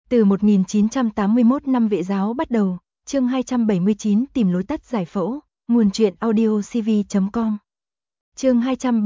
Từ 1981 năm Vệ giáo bắt đầu, chương 279 tìm lối tắt giải phẫu, nguồn truyện audio cv.com. Chương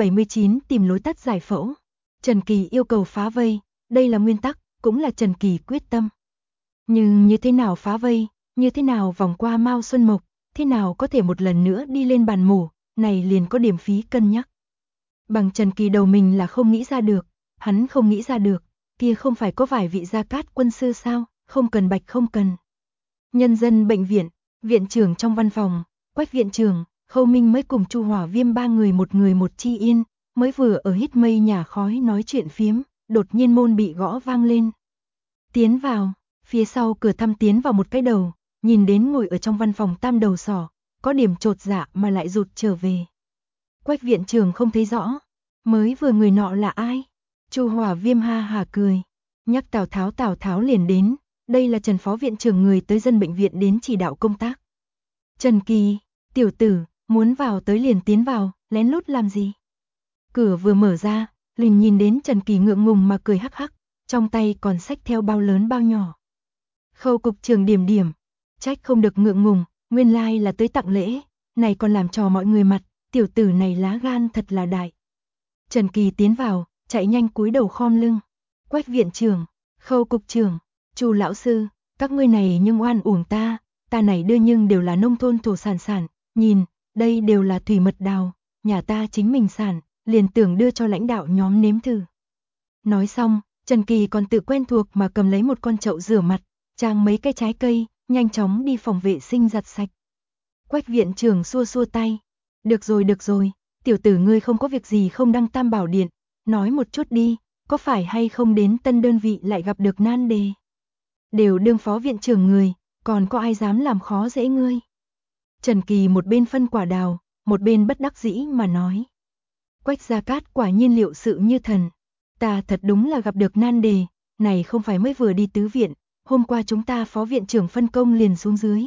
279 tìm lối tắt giải phẫu. Trần Kỳ yêu cầu phá vây, đây là nguyên tắc, cũng là Trần Kỳ quyết tâm. Nhưng như thế nào phá vây, như thế nào vòng qua Mao Xuân Mộc, thế nào có thể một lần nữa đi lên bàn mổ, này liền có điểm phí cân nhắc. Bằng Trần Kỳ đầu mình là không nghĩ ra được, hắn không nghĩ ra được, kia không phải có vài vị Gia Cát quân sư sao, không cần bạch không cần. Nhân dân bệnh viện, viện trưởng trong văn phòng, Quách viện trưởng, Khâu Minh mới cùng Chu Hỏa Viêm ba người một chi yên, mới vừa ở hít mây nhà khói nói chuyện phiếm, đột nhiên môn bị gõ vang lên. Tiến vào, phía sau cửa thăm tiến vào một cái đầu, nhìn đến ngồi ở trong văn phòng tam đầu sỏ, có điểm chột dạ mà lại rụt trở về. Quách viện trưởng không thấy rõ, mới vừa người nọ là ai? Chu Hỏa Viêm ha hà cười, nhắc Tào Tháo liền đến, đây là Trần phó viện trưởng người tới dân bệnh viện đến chỉ đạo công tác. Trần Kỳ, tiểu tử, muốn vào tới liền tiến vào, lén lút làm gì? Cửa vừa mở ra, liền nhìn đến Trần Kỳ ngượng ngùng mà cười hắc hắc, trong tay còn xách theo bao lớn bao nhỏ. Khâu cục trưởng điểm, trách không được ngượng ngùng, nguyên lai là tới tặng lễ, này còn làm trò mọi người mặt, tiểu tử này lá gan thật là đại. Trần Kỳ tiến vào, chạy nhanh cúi đầu khom lưng. Quách viện trưởng, Khâu cục trưởng, Chu lão sư, các ngươi này nhưng oan uổng ta này đưa nhưng đều là nông thôn thổ sản, nhìn, đây đều là thủy mật đào, nhà ta chính mình sản, liền tưởng đưa cho lãnh đạo nhóm nếm thử. Nói xong, Trần Kỳ còn tự quen thuộc mà cầm lấy một con chậu rửa mặt, trang mấy cái trái cây, nhanh chóng đi phòng vệ sinh giặt sạch. Quách viện trưởng xua tay, được rồi, tiểu tử ngươi không có việc gì không đăng Tam Bảo Điện, nói một chút đi, có phải hay không đến tân đơn vị lại gặp được nan đề. Đều đương phó viện trưởng người, còn có ai dám làm khó dễ ngươi. Trần Kỳ một bên phân quả đào, một bên bất đắc dĩ mà nói. Quách Gia Cát quả nhiên liệu sự như thần, ta thật đúng là gặp được nan đề, này không phải mới vừa đi tứ viện, hôm qua chúng ta phó viện trưởng phân công liền xuống dưới,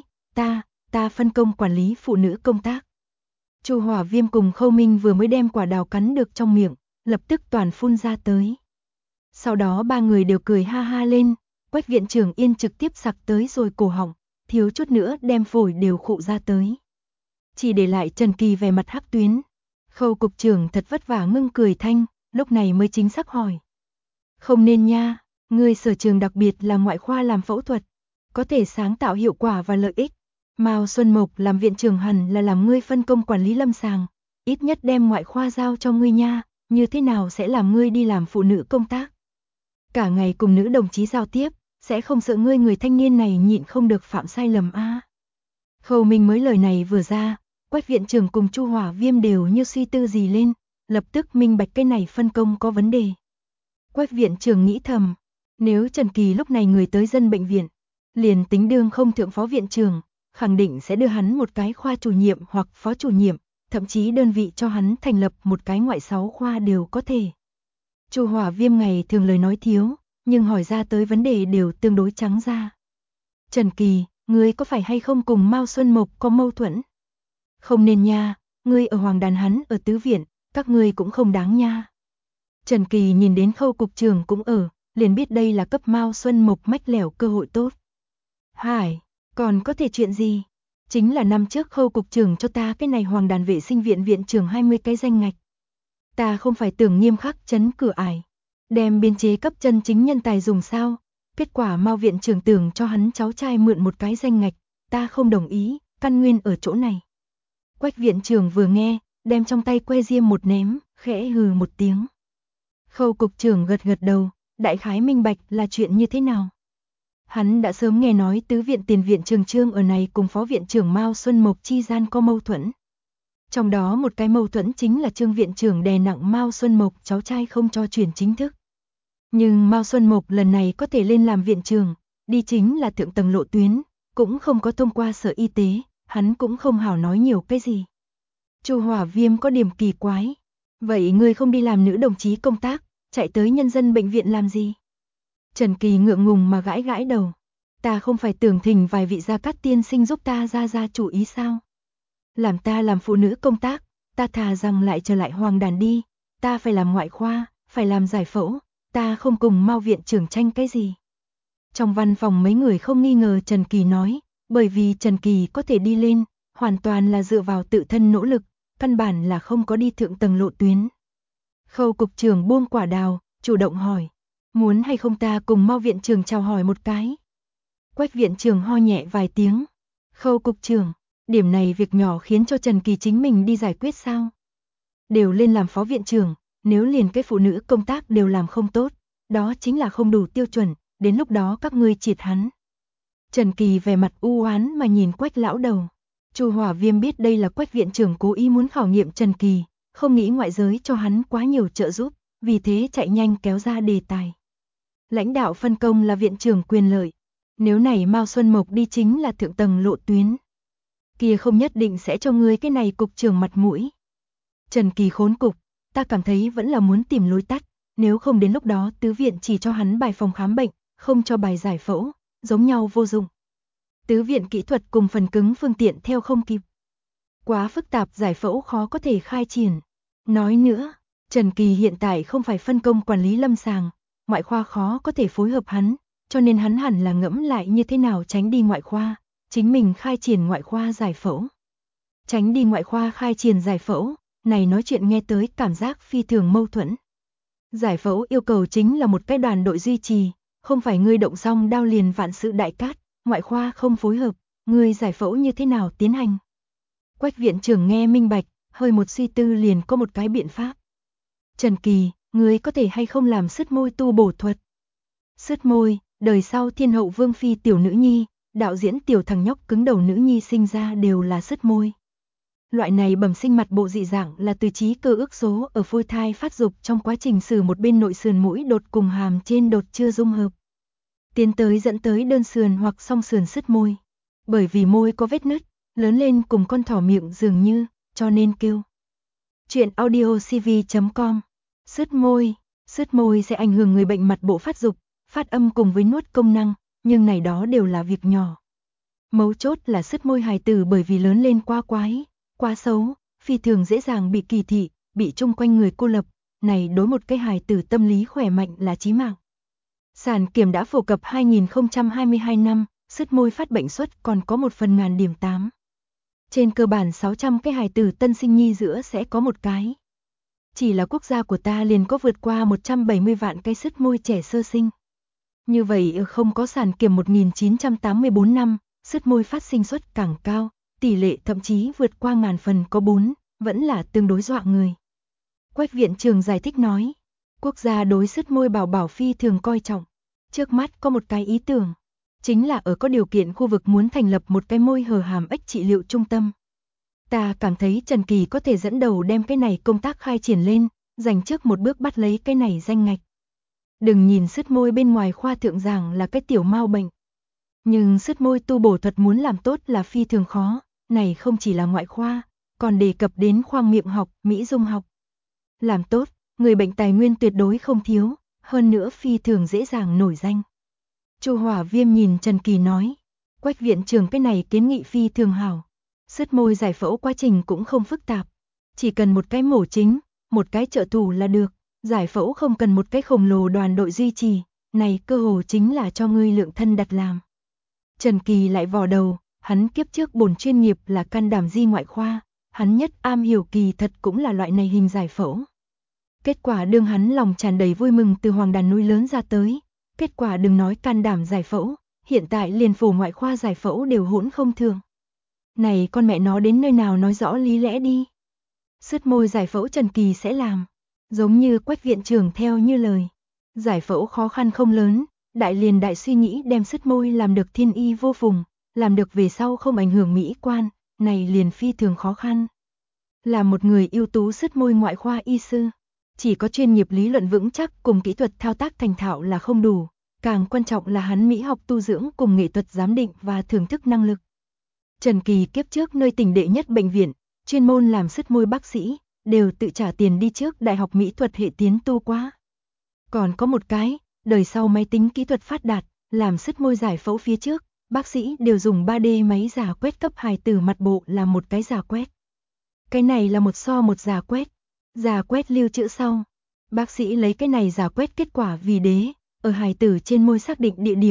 ta phân công quản lý phụ nữ công tác. Chu Hỏa Viêm cùng Khâu Minh vừa mới đem quả đào cắn được trong miệng, lập tức toàn phun ra tới. Sau đó ba người đều cười ha ha lên, Quách viện trưởng yên trực tiếp sặc tới rồi cổ họng, thiếu chút nữa đem phổi đều khụ ra tới. Chỉ để lại Trần Kỳ vẻ mặt hắc tuyến. Khâu cục trưởng thật vất vả ngưng cười thanh, lúc này mới chính xác hỏi. Không nên nha, ngươi sở trường đặc biệt là ngoại khoa làm phẫu thuật, có thể sáng tạo hiệu quả và lợi ích. Mao Xuân Mộc làm viện trưởng hẳn là làm ngươi phân công quản lý lâm sàng, ít nhất đem ngoại khoa giao cho ngươi nha, như thế nào sẽ làm ngươi đi làm phụ nữ công tác. Cả ngày cùng nữ đồng chí giao tiếp, sẽ không sợ ngươi người thanh niên này nhịn không được phạm sai lầm a. Khâu Minh mới lời này vừa ra, Quách viện trưởng cùng Chu Hỏa Viêm đều như suy tư gì lên, lập tức minh bạch cái này phân công có vấn đề. Quách viện trưởng nghĩ thầm, nếu Trần Kỳ lúc này người tới dân bệnh viện, liền tính đương không thượng phó viện trưởng, khẳng định sẽ đưa hắn một cái khoa chủ nhiệm hoặc phó chủ nhiệm, thậm chí đơn vị cho hắn thành lập một cái ngoại 6 khoa đều có thể. Chu Hỏa Viêm ngày thường lời nói thiếu, nhưng hỏi ra tới vấn đề đều tương đối trắng ra. Trần Kỳ, ngươi có phải hay không cùng Mao Xuân Mộc có mâu thuẫn? Không nên nha, ngươi ở Hoàng Đàn hắn ở tứ viện, các ngươi cũng không đáng nha. Trần Kỳ nhìn đến Khâu cục trưởng cũng ở, liền biết đây là cấp Mao Xuân Mộc mách lẻo cơ hội tốt. Hải, còn có thể chuyện gì? Chính là năm trước Khâu cục trưởng cho ta cái này Hoàng Đàn vệ sinh viện viện trưởng 20 cái danh ngạch. Ta không phải tưởng nghiêm khắc chấn cửa ải, đem biên chế cấp chân chính nhân tài dùng sao? Kết quả Mao viện trưởng tưởng cho hắn cháu trai mượn một cái danh ngạch, ta không đồng ý, căn nguyên ở chỗ này. Quách viện trưởng vừa nghe, đem trong tay que diêm một ném, khẽ hừ một tiếng. Khâu cục trưởng gật đầu, đại khái minh bạch là chuyện như thế nào. Hắn đã sớm nghe nói tứ viện tiền viện trường Trương ở này cùng phó viện trưởng Mao Xuân Mộc chi gian có mâu thuẫn. Trong đó một cái mâu thuẫn chính là Trương viện trưởng đè nặng Mao Xuân Mộc cháu trai không cho chuyển chính thức. Nhưng Mao Xuân Mộc lần này có thể lên làm viện trưởng, đi chính là thượng tầng lộ tuyến, cũng không có thông qua sở y tế, hắn cũng không hảo nói nhiều cái gì. Chu Hỏa Viêm có điểm kỳ quái, vậy ngươi không đi làm nữ đồng chí công tác, chạy tới nhân dân bệnh viện làm gì? Trần Kỳ ngượng ngùng mà gãi đầu, ta không phải tưởng thỉnh vài vị Gia Cát tiên sinh giúp ta ra chủ ý sao? Làm ta làm phụ nữ công tác, ta thà rằng lại trở lại Hoàng Đàn đi, ta phải làm ngoại khoa, phải làm giải phẫu, ta không cùng Mao viện trưởng tranh cái gì. Trong văn phòng mấy người không nghi ngờ Trần Kỳ nói, bởi vì Trần Kỳ có thể đi lên, hoàn toàn là dựa vào tự thân nỗ lực, căn bản là không có đi thượng tầng lộ tuyến. Khâu cục trưởng buông quả đào, chủ động hỏi, muốn hay không ta cùng Mao viện trưởng chào hỏi một cái. Quách viện trưởng ho nhẹ vài tiếng. Khâu cục trưởng, điểm này việc nhỏ khiến cho Trần Kỳ chính mình đi giải quyết sao? Đều lên làm phó viện trưởng, nếu liền cái phụ nữ công tác đều làm không tốt, đó chính là không đủ tiêu chuẩn, đến lúc đó các ngươi triệt hắn. Trần Kỳ vẻ mặt u oán mà nhìn Quách lão đầu. Chu Hỏa Viêm biết đây là Quách viện trưởng cố ý muốn khảo nghiệm Trần Kỳ, không nghĩ ngoại giới cho hắn quá nhiều trợ giúp, vì thế chạy nhanh kéo ra đề tài. Lãnh đạo phân công là viện trưởng quyền lợi, nếu này Mao Xuân Mộc đi chính là thượng tầng lộ tuyến, kia không nhất định sẽ cho ngươi cái này cục trưởng mặt mũi. Trần Kỳ khốn cục, ta cảm thấy vẫn là muốn tìm lối tắt, nếu không đến lúc đó tứ viện chỉ cho hắn bài phòng khám bệnh, không cho bài giải phẫu, giống nhau vô dụng. Tứ viện kỹ thuật cùng phần cứng phương tiện theo không kịp. Quá phức tạp, giải phẫu khó có thể khai triển. Nói nữa, Trần Kỳ hiện tại không phải phân công quản lý lâm sàng, ngoại khoa khó có thể phối hợp hắn, cho nên hắn hẳn là ngẫm lại như thế nào tránh đi ngoại khoa, chính mình khai triển ngoại khoa giải phẫu. Tránh đi ngoại khoa khai triển giải phẫu, này nói chuyện nghe tới cảm giác phi thường mâu thuẫn. Giải phẫu yêu cầu chính là một cái đoàn đội duy trì, không phải ngươi động xong đao liền vạn sự đại cát, ngoại khoa không phối hợp, ngươi giải phẫu như thế nào tiến hành. Quách viện trưởng nghe minh bạch, hơi một suy tư liền có một cái biện pháp. Trần Kỳ, ngươi có thể hay không làm sứt môi tu bổ thuật? Sứt môi, đời sau thiên hậu vương phi tiểu nữ nhi, đạo diễn tiểu thằng nhóc cứng đầu nữ nhi sinh ra đều là sứt môi. Loại này bẩm sinh mặt bộ dị dạng là từ trí cơ ước số ở phôi thai phát dục trong quá trình xử một bên nội sườn mũi đột cùng hàm trên đột chưa dung hợp. Tiến tới dẫn tới đơn sườn hoặc song sườn sứt môi. Bởi vì môi có vết nứt, lớn lên cùng con thỏ miệng dường như, cho nên kêu. Chuyện audiocv.com. Sứt môi sẽ ảnh hưởng người bệnh mặt bộ phát dục, phát âm cùng với nuốt công năng, nhưng này đó đều là việc nhỏ. Mấu chốt là sứt môi hài tử bởi vì lớn lên quá quái, quá xấu, phi thường dễ dàng bị kỳ thị, bị chung quanh người cô lập, này đối một cái hài tử tâm lý khỏe mạnh là chí mạng. Sản kiểm đã phổ cập 2022 năm, sứt môi phát bệnh suất còn có 1/1000 điểm 8. Trên cơ bản 600 cái hài tử tân sinh nhi giữa sẽ có một cái. Chỉ là quốc gia của ta liền có vượt qua 170 vạn cái sứt môi trẻ sơ sinh. Như vậy không có sản kiểm 1984 năm, sứt môi phát sinh suất càng cao, tỷ lệ thậm chí vượt qua 1000 phần có 4, vẫn là tương đối dọa người. Quách viện trưởng giải thích nói, quốc gia đối sứt môi bảo bảo phi thường coi trọng. Trước mắt có một cái ý tưởng, chính là ở có điều kiện khu vực muốn thành lập một cái môi hở hàm ếch trị liệu trung tâm. Ta cảm thấy Trần Kỳ có thể dẫn đầu đem cái này công tác khai triển lên, dành trước một bước bắt lấy cái này danh ngạch. Đừng nhìn sứt môi bên ngoài khoa thượng giảng là cái tiểu mao bệnh. Nhưng sứt môi tu bổ thuật muốn làm tốt là phi thường khó, này không chỉ là ngoại khoa, còn đề cập đến khoang miệng học, mỹ dung học. Làm tốt, người bệnh tài nguyên tuyệt đối không thiếu, hơn nữa phi thường dễ dàng nổi danh. Chu Hỏa Viêm nhìn Trần Kỳ nói, Quách viện trưởng cái này kiến nghị phi thường hảo. Sứt môi giải phẫu quá trình cũng không phức tạp, chỉ cần một cái mổ chính, một cái trợ thủ là được, giải phẫu không cần một cái khổng lồ đoàn đội duy trì, này cơ hồ chính là cho ngươi lượng thân đặt làm. Trần Kỳ lại vò đầu, hắn kiếp trước bổn chuyên nghiệp là can đảm di ngoại khoa, hắn nhất am hiểu kỳ thật cũng là loại này hình giải phẫu. Kết quả đương hắn lòng tràn đầy vui mừng từ Hoàng Đàn núi lớn ra tới, kết quả đừng nói can đảm giải phẫu, hiện tại liền phổ ngoại khoa giải phẫu đều hỗn không thường. Này con mẹ nó đến nơi nào nói rõ lý lẽ đi. Sứt môi giải phẫu Trần Kỳ sẽ làm, giống như Quách viện trưởng theo như lời. Giải phẫu khó khăn không lớn, đại liền đại suy nghĩ đem sứt môi làm được thiên y vô phùng, làm được về sau không ảnh hưởng mỹ quan, này liền phi thường khó khăn. Là một người ưu tú sứt môi ngoại khoa y sư, chỉ có chuyên nghiệp lý luận vững chắc cùng kỹ thuật thao tác thành thạo là không đủ, càng quan trọng là hắn mỹ học tu dưỡng cùng nghệ thuật giám định và thưởng thức năng lực. Trần Kỳ kiếp trước nơi tỉnh đệ nhất bệnh viện, chuyên môn làm sứt môi bác sĩ, đều tự trả tiền đi trước đại học mỹ thuật hệ tiến tu quá. Còn có một cái, đời sau máy tính kỹ thuật phát đạt, làm sứt môi giải phẫu phía trước, bác sĩ đều dùng 3D máy giả quét cấp hài tử mặt bộ làm một cái giả quét. Cái này là một so một giả quét lưu trữ sau. Bác sĩ lấy cái này giả quét kết quả vì đế, ở hài tử trên môi xác định địa điểm,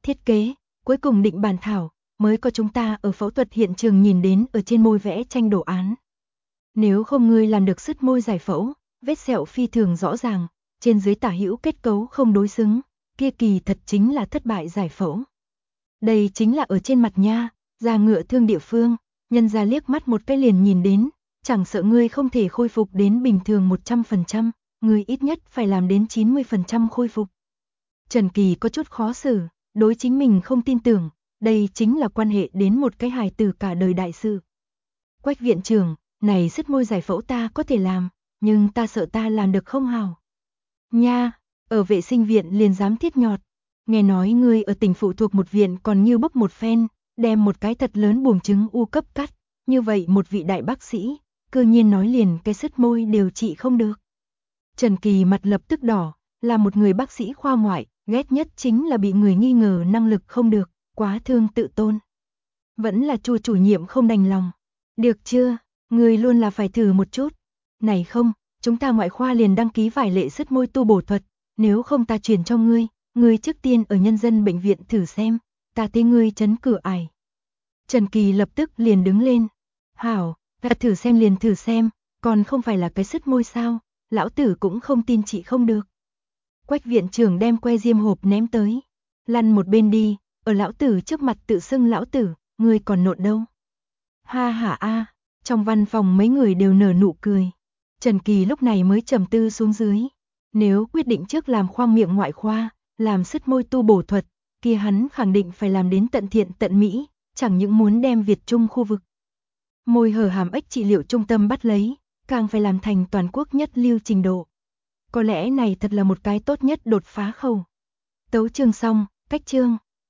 thiết kế, cuối cùng định bàn thảo, mới có chúng ta ở phẫu thuật hiện trường nhìn đến ở trên môi vẽ tranh đồ án. Nếu không ngươi làm được sứt môi giải phẫu, vết sẹo phi thường rõ ràng, trên dưới tả hữu kết cấu không đối xứng, kia kỳ thật chính là thất bại giải phẫu. Đây chính là ở trên mặt nha, da ngựa thương địa phương, nhân ra liếc mắt một cái liền nhìn đến, chẳng sợ ngươi không thể khôi phục đến bình thường 100%, ngươi ít nhất phải làm đến 90% khôi phục. Trần Kỳ có chút khó xử, đối chính mình không tin tưởng, đây chính là quan hệ đến một cái hài tử cả đời đại sự. Quách viện trưởng, này sứt môi giải phẫu ta có thể làm, nhưng ta sợ ta làm được không hào. Nha, ở vệ sinh viện liền dám thiết nhọt. Nghe nói ngươi ở tỉnh phụ thuộc một viện còn như bốc một phen, đem một cái thật lớn buồng trứng u cấp cắt, như vậy một vị đại bác sĩ, cư nhiên nói liền cái sứt môi đều trị không được. Trần Kỳ mặt lập tức đỏ, là một người bác sĩ khoa ngoại, ghét nhất chính là bị người nghi ngờ năng lực không được, quá thương tự tôn. Vẫn là Chu chủ nhiệm không đành lòng. Được chưa, người luôn là phải thử một chút. Này không, chúng ta ngoại khoa liền đăng ký vài lệ sứt môi tu bổ thuật, nếu không ta truyền cho ngươi trước tiên ở nhân dân bệnh viện thử xem, ta thấy ngươi chấn cửa ải. Trần Kỳ lập tức liền đứng lên. Hảo, ta thử xem liền thử xem, còn không phải là cái sứt môi sao, lão tử cũng không tin chị không được. Quách viện trưởng đem que diêm hộp ném tới. Lăn một bên đi, ở lão tử trước mặt tự xưng lão tử, ngươi còn nộn đâu. Ha ha a, trong văn phòng mấy người đều nở nụ cười. Trần Kỳ lúc này mới trầm tư xuống dưới. Nếu quyết định trước làm khoang miệng ngoại khoa, làm sứt môi tu bổ thuật, kia hắn khẳng định phải làm đến tận thiện tận mỹ, chẳng những muốn đem Việt Trung khu vực môi hở hàm ếch trị liệu trung tâm bắt lấy, càng phải làm thành toàn quốc nhất lưu trình độ. Có lẽ này thật là một cái tốt nhất đột phá khâu. Tấu chương xong, cách chương.